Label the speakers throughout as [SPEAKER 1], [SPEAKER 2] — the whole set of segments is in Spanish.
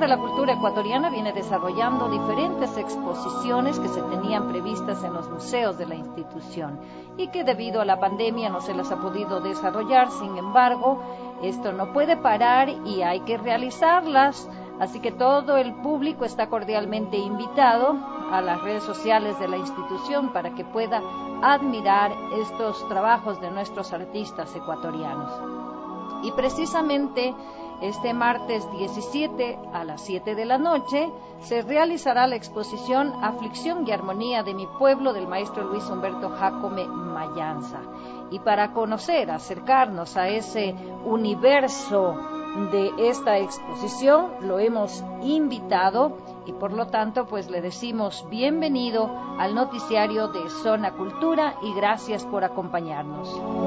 [SPEAKER 1] de la Cultura Ecuatoriana viene desarrollando diferentes exposiciones que se tenían previstas en los museos de la institución y que debido a la pandemia no se las ha podido desarrollar. Sin embargo, esto no puede parar y hay que realizarlas. Así que todo el público está cordialmente invitado a las redes sociales de la institución para que pueda admirar estos trabajos de nuestros artistas ecuatorianos. Y precisamente este martes 17 a las 7 de la noche se realizará la exposición Aflicción y Armonía de mi pueblo del maestro Luis Humberto Jácome Mayanza. Y para conocer, acercarnos a ese universo de esta exposición, lo hemos invitado y por lo tanto pues le decimos bienvenido al noticiario de Zona Cultura y gracias por acompañarnos.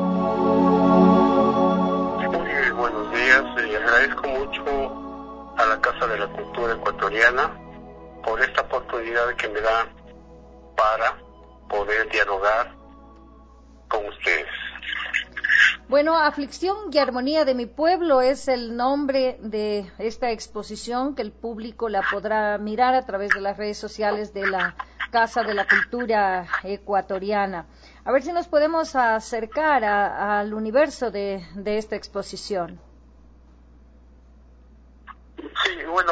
[SPEAKER 2] Muy buenos días, agradezco mucho a la Casa de la Cultura Ecuatoriana por esta oportunidad que me da para poder dialogar con ustedes.
[SPEAKER 1] Bueno, Aflicción y Armonía de mi pueblo es el nombre de esta exposición que el público la podrá mirar a través de las redes sociales de la Casa de la Cultura Ecuatoriana. A ver si nos podemos acercar al universo de esta exposición.
[SPEAKER 2] Sí, bueno,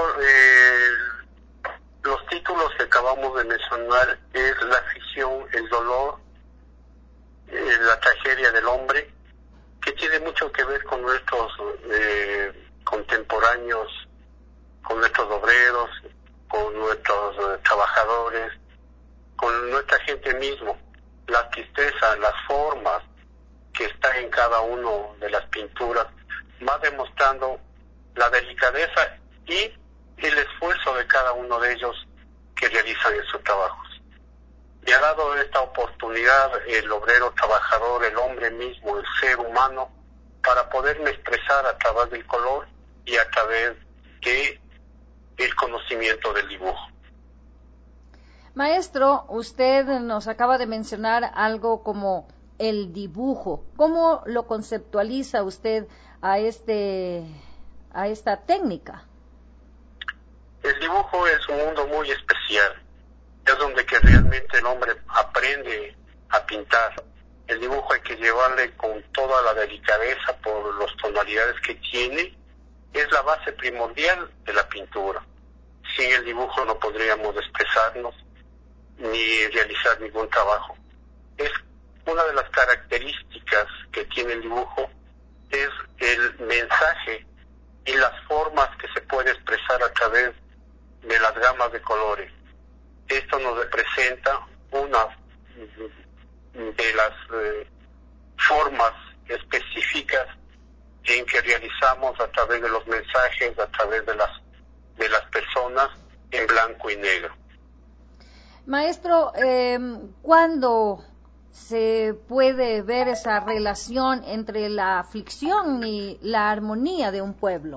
[SPEAKER 2] los títulos que acabamos de mencionar es la aflicción, el dolor, la tragedia del hombre, que tiene mucho que ver con nuestros contemporáneos, con nuestros obreros, con nuestros trabajadores, con nuestra gente mismo. La tristeza, las formas que está en cada uno de las pinturas va demostrando la delicadeza y el esfuerzo de cada uno de ellos que realizan en sus trabajos. Me ha dado esta oportunidad el obrero trabajador, el hombre mismo, el ser humano, para poderme expresar a través del color y a través de el conocimiento del dibujo.
[SPEAKER 1] Maestro, usted nos acaba de mencionar algo como el dibujo. ¿Cómo lo conceptualiza usted a esta técnica?
[SPEAKER 2] El dibujo es un mundo muy especial. Es donde que realmente el hombre aprende a pintar. El dibujo hay que llevarle con toda la delicadeza por las tonalidades que tiene. Es la base primordial de la pintura. Sin el dibujo no podríamos expresarnos ni realizar ningún trabajo. Es una de las características que tiene el dibujo, es el mensaje y las formas que se puede expresar a través de las gamas de colores. Esto nos representa una de las formas específicas en que realizamos a través de los mensajes, a través de las personas en blanco y negro.
[SPEAKER 1] Maestro, ¿cuándo se puede ver esa relación entre la aflicción y la armonía de un pueblo?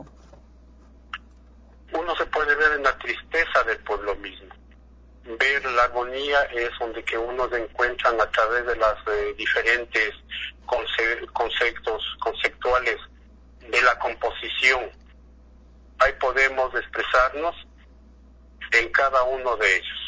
[SPEAKER 2] Uno se puede ver en la tristeza del pueblo mismo. Ver la armonía es donde que uno se encuentra a través de las diferentes conceptuales de la composición. Ahí podemos expresarnos en cada uno de ellos.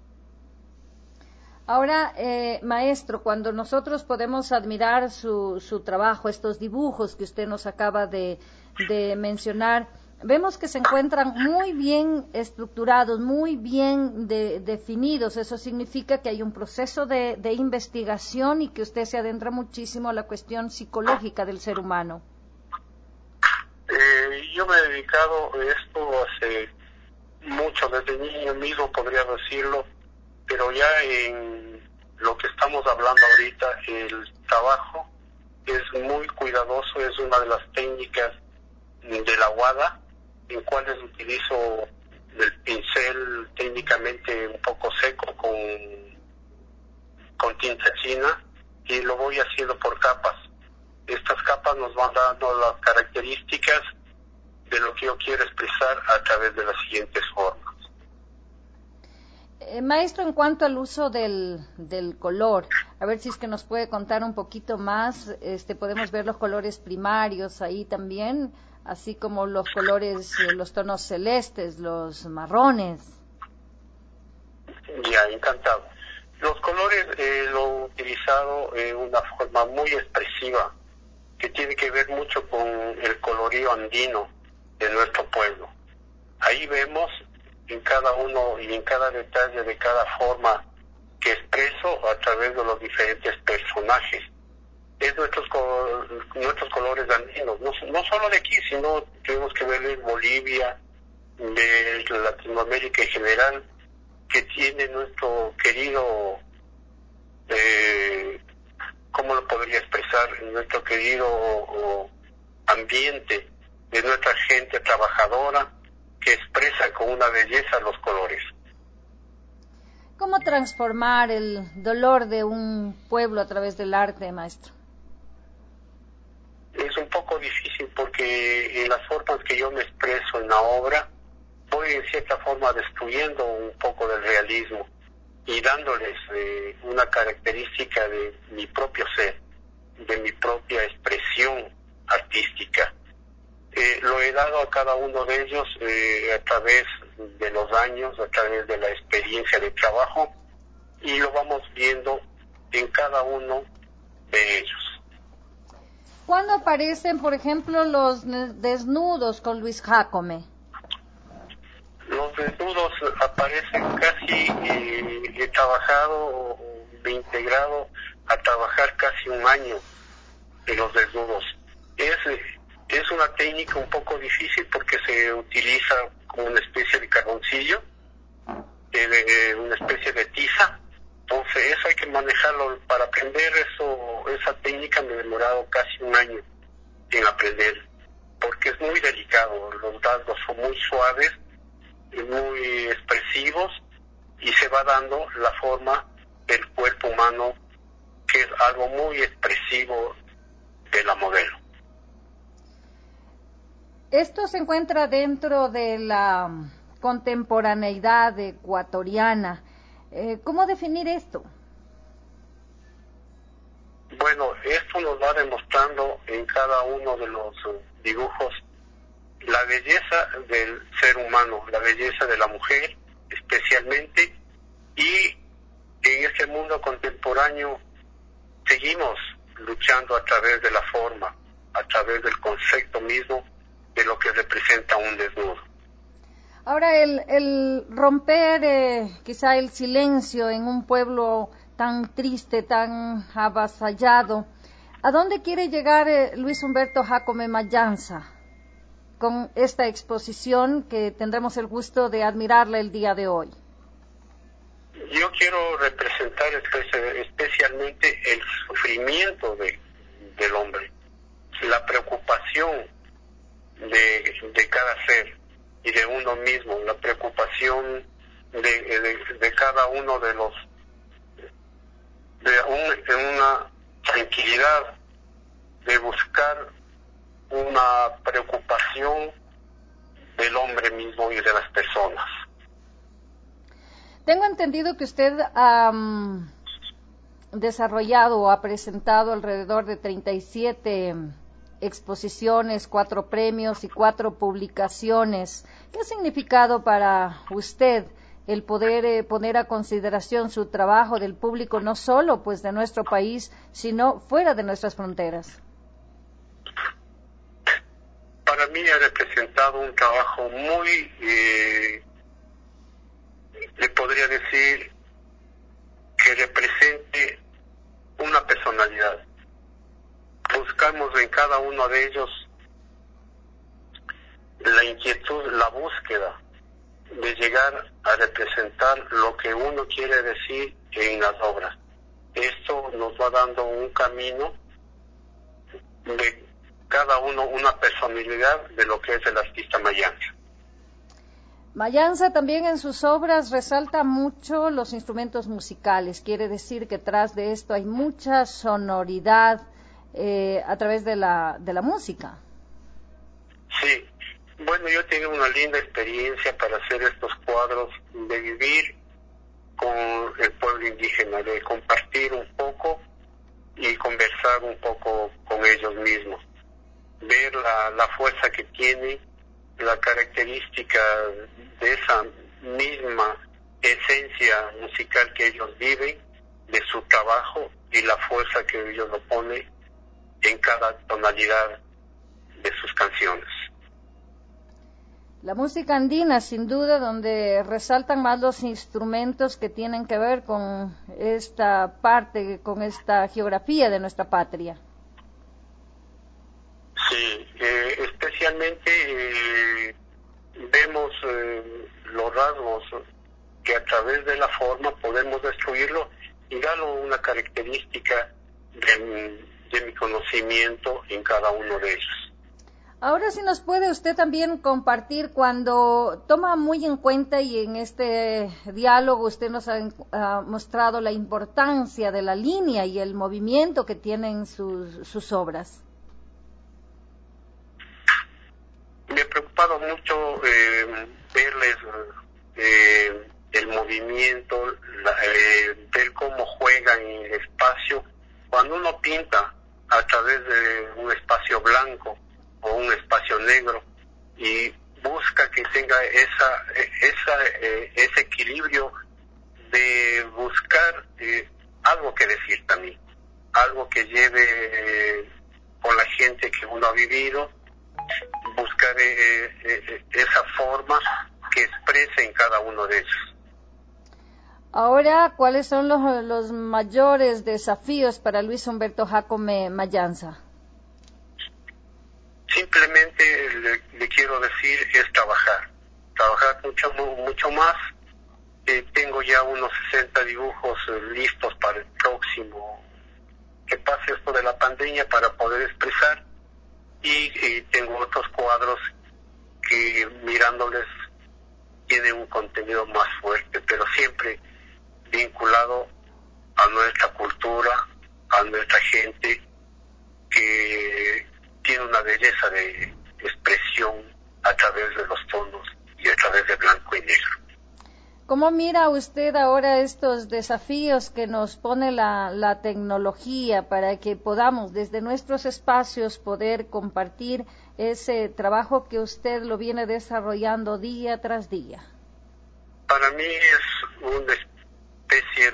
[SPEAKER 1] Ahora, maestro, cuando nosotros podemos admirar su trabajo, estos dibujos que usted nos acaba de mencionar, vemos que se encuentran muy bien estructurados, muy bien definidos. Eso significa que hay un proceso de investigación y que usted se adentra muchísimo a la cuestión psicológica del ser humano.
[SPEAKER 2] Yo me he dedicado a esto hace mucho, desde niño mismo podría decirlo, pero ya en lo que estamos hablando ahorita, el trabajo es muy cuidadoso, es una de las técnicas de la aguada, en cuales utilizo el pincel técnicamente un poco seco con tinta china y lo voy haciendo por capas. Estas capas nos van dando las características de lo que yo quiero expresar a través de las siguientes formas.
[SPEAKER 1] Maestro, en cuanto al uso del color, a ver si es que nos puede contar un poquito más. Podemos ver los colores primarios ahí también, así como los colores, los tonos celestes, los marrones.
[SPEAKER 2] Ya, encantado. Los colores lo he utilizado en una forma muy expresiva, que tiene que ver mucho con el colorío andino de nuestro pueblo. Ahí vemos en cada uno y en cada detalle de cada forma que expreso a través de los diferentes personajes. Es nuestros colores andinos, no solo de aquí, sino tenemos que ver en Bolivia, de Latinoamérica en general, que tiene nuestro querido, ¿cómo lo podría expresar? Nuestro querido ambiente de nuestra gente trabajadora que expresa con una belleza los colores.
[SPEAKER 1] ¿Cómo transformar el dolor de un pueblo a través del arte, maestro?
[SPEAKER 2] Es un poco difícil porque en las formas que yo me expreso en la obra voy en cierta forma destruyendo un poco del realismo y dándoles una característica de mi propio ser, de mi propia expresión artística. Lo he dado a cada uno de ellos a través de los años, a través de la experiencia de trabajo, y lo vamos viendo en cada uno de ellos.
[SPEAKER 1] ¿Cuándo aparecen, por ejemplo, los desnudos con Luis Jácome?
[SPEAKER 2] Los desnudos aparecen casi, he trabajado, me he integrado a trabajar casi un año en los desnudos. Es una técnica un poco difícil porque se utiliza como una especie de carboncillo, una especie de tiza. Entonces eso hay que manejarlo. Para aprender esa técnica me he demorado casi un año en aprender, porque es muy delicado. Los rasgos son muy suaves, muy expresivos, y se va dando la forma del cuerpo humano, que es algo muy expresivo de la modelo.
[SPEAKER 1] Esto se encuentra dentro de la contemporaneidad ecuatoriana. ¿Cómo definir esto?
[SPEAKER 2] Bueno, esto nos va demostrando en cada uno de los dibujos la belleza del ser humano, la belleza de la mujer especialmente, y en este mundo contemporáneo seguimos luchando a través de la forma, a través del concepto mismo de lo que representa un desnudo.
[SPEAKER 1] Ahora, el romper quizá el silencio en un pueblo tan triste, tan avasallado, ¿a dónde quiere llegar Luis Humberto Jácome Mayanza con esta exposición que tendremos el gusto de admirarla el día de hoy?
[SPEAKER 2] Yo quiero representar especialmente el sufrimiento del hombre, la preocupación de cada ser y de uno mismo, la preocupación de cada uno de los, de una tranquilidad, de buscar una preocupación del hombre mismo y de las personas.
[SPEAKER 1] Tengo entendido que usted ha desarrollado o ha presentado alrededor de 37 exposiciones, 4 premios y 4 publicaciones. ¿Qué ha significado para usted el poder poner a consideración su trabajo del público, no solo pues de nuestro país, sino fuera de nuestras fronteras?
[SPEAKER 2] Para mí ha representado un trabajo muy, le podría decir, que represente una personalidad. Buscamos en cada uno de ellos la inquietud, la búsqueda de llegar a representar lo que uno quiere decir en las obras. Esto nos va dando un camino de cada uno, una personalidad de lo que es el artista Mayanza.
[SPEAKER 1] Mayanza también en sus obras resalta mucho los instrumentos musicales, quiere decir que tras de esto hay mucha sonoridad a través de la música.
[SPEAKER 2] Sí, bueno, yo he tenido una linda experiencia para hacer estos cuadros, de vivir con el pueblo indígena, de compartir un poco y conversar un poco con ellos mismos, ver la fuerza que tiene, la característica de esa misma esencia musical que ellos viven, de su trabajo y la fuerza que ellos lo ponen en cada tonalidad de sus canciones.
[SPEAKER 1] La música andina, sin duda, donde resaltan más los instrumentos que tienen que ver con esta parte, con esta geografía de nuestra patria.
[SPEAKER 2] Sí, especialmente vemos los rasgos que a través de la forma podemos destruirlo y darle una característica de mi conocimiento en cada uno de ellos.
[SPEAKER 1] Ahora sí nos puede usted también compartir cuando toma muy en cuenta y en este diálogo usted nos ha mostrado la importancia de la línea y el movimiento que tienen sus obras.
[SPEAKER 2] Me ha preocupado mucho verles el movimiento, ver cómo juegan en el espacio. Cuando uno pinta a través de un espacio blanco o un espacio negro y busca que tenga ese equilibrio de buscar algo que decir también, algo que lleve con la gente que uno ha vivido, buscar esa forma que exprese en cada uno de ellos.
[SPEAKER 1] Ahora, ¿cuáles son los mayores desafíos para Luis Humberto Jácome Mayanza?
[SPEAKER 2] Simplemente le quiero decir es trabajar mucho más. Tengo ya unos 60 dibujos listos para el próximo que pase esto de la pandemia para poder expresar, y tengo otros cuadros que mirándoles tienen un contenido más fuerte, pero siempre vinculado a nuestra cultura, a nuestra gente, que tiene una belleza de expresión a través de los tonos y a través de blanco y negro.
[SPEAKER 1] ¿Cómo mira usted ahora estos desafíos que nos pone la tecnología para que podamos desde nuestros espacios poder compartir ese trabajo que usted lo viene desarrollando día tras día?
[SPEAKER 2] Para mí es una especie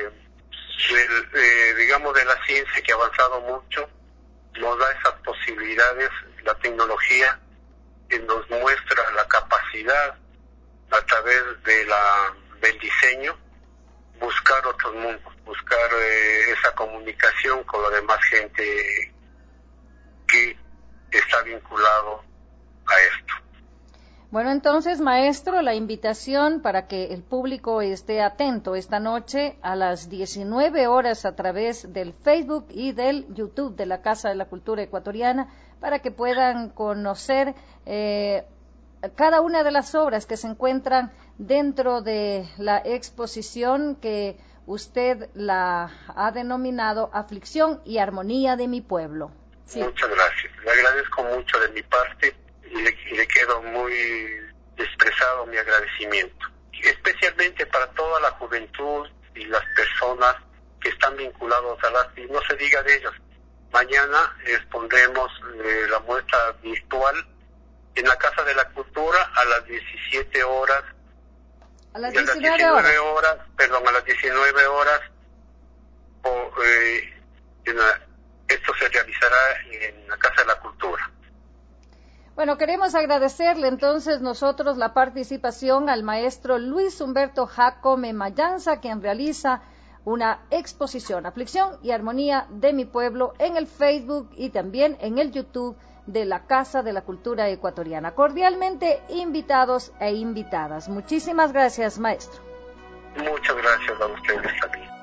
[SPEAKER 2] digamos, de la ciencia que ha avanzado mucho, nos da esas posibilidades, la tecnología que nos muestra la capacidad a través del diseño, buscar otros mundos, buscar esa comunicación con la demás gente que está vinculado a esto.
[SPEAKER 1] Bueno, entonces, maestro, la invitación para que el público esté atento esta noche a las 19 horas a través del Facebook y del YouTube de la Casa de la Cultura Ecuatoriana, para que puedan conocer cada una de las obras que se encuentran dentro de la exposición que usted la ha denominado Aflicción y Armonía de mi Pueblo.
[SPEAKER 2] Sí. Muchas gracias. Le agradezco mucho de mi parte y le quedo muy expresado mi agradecimiento. Especialmente para toda la juventud y las personas que están vinculados al arte. Y no se diga de ellos. Mañana expondremos la muestra virtual en la Casa de la Cultura a las 17 horas.
[SPEAKER 1] A las 19
[SPEAKER 2] horas. A las 19 horas. Esto se realizará en la Casa de la Cultura.
[SPEAKER 1] Bueno, queremos agradecerle entonces nosotros la participación al maestro Luis Humberto Jácome Mayanza, quien realiza una exposición, Aflicción y Armonía de mi Pueblo, en el Facebook y también en el YouTube de la Casa de la Cultura Ecuatoriana. Cordialmente invitados e invitadas. Muchísimas gracias, maestro.
[SPEAKER 2] Muchas gracias a ustedes también.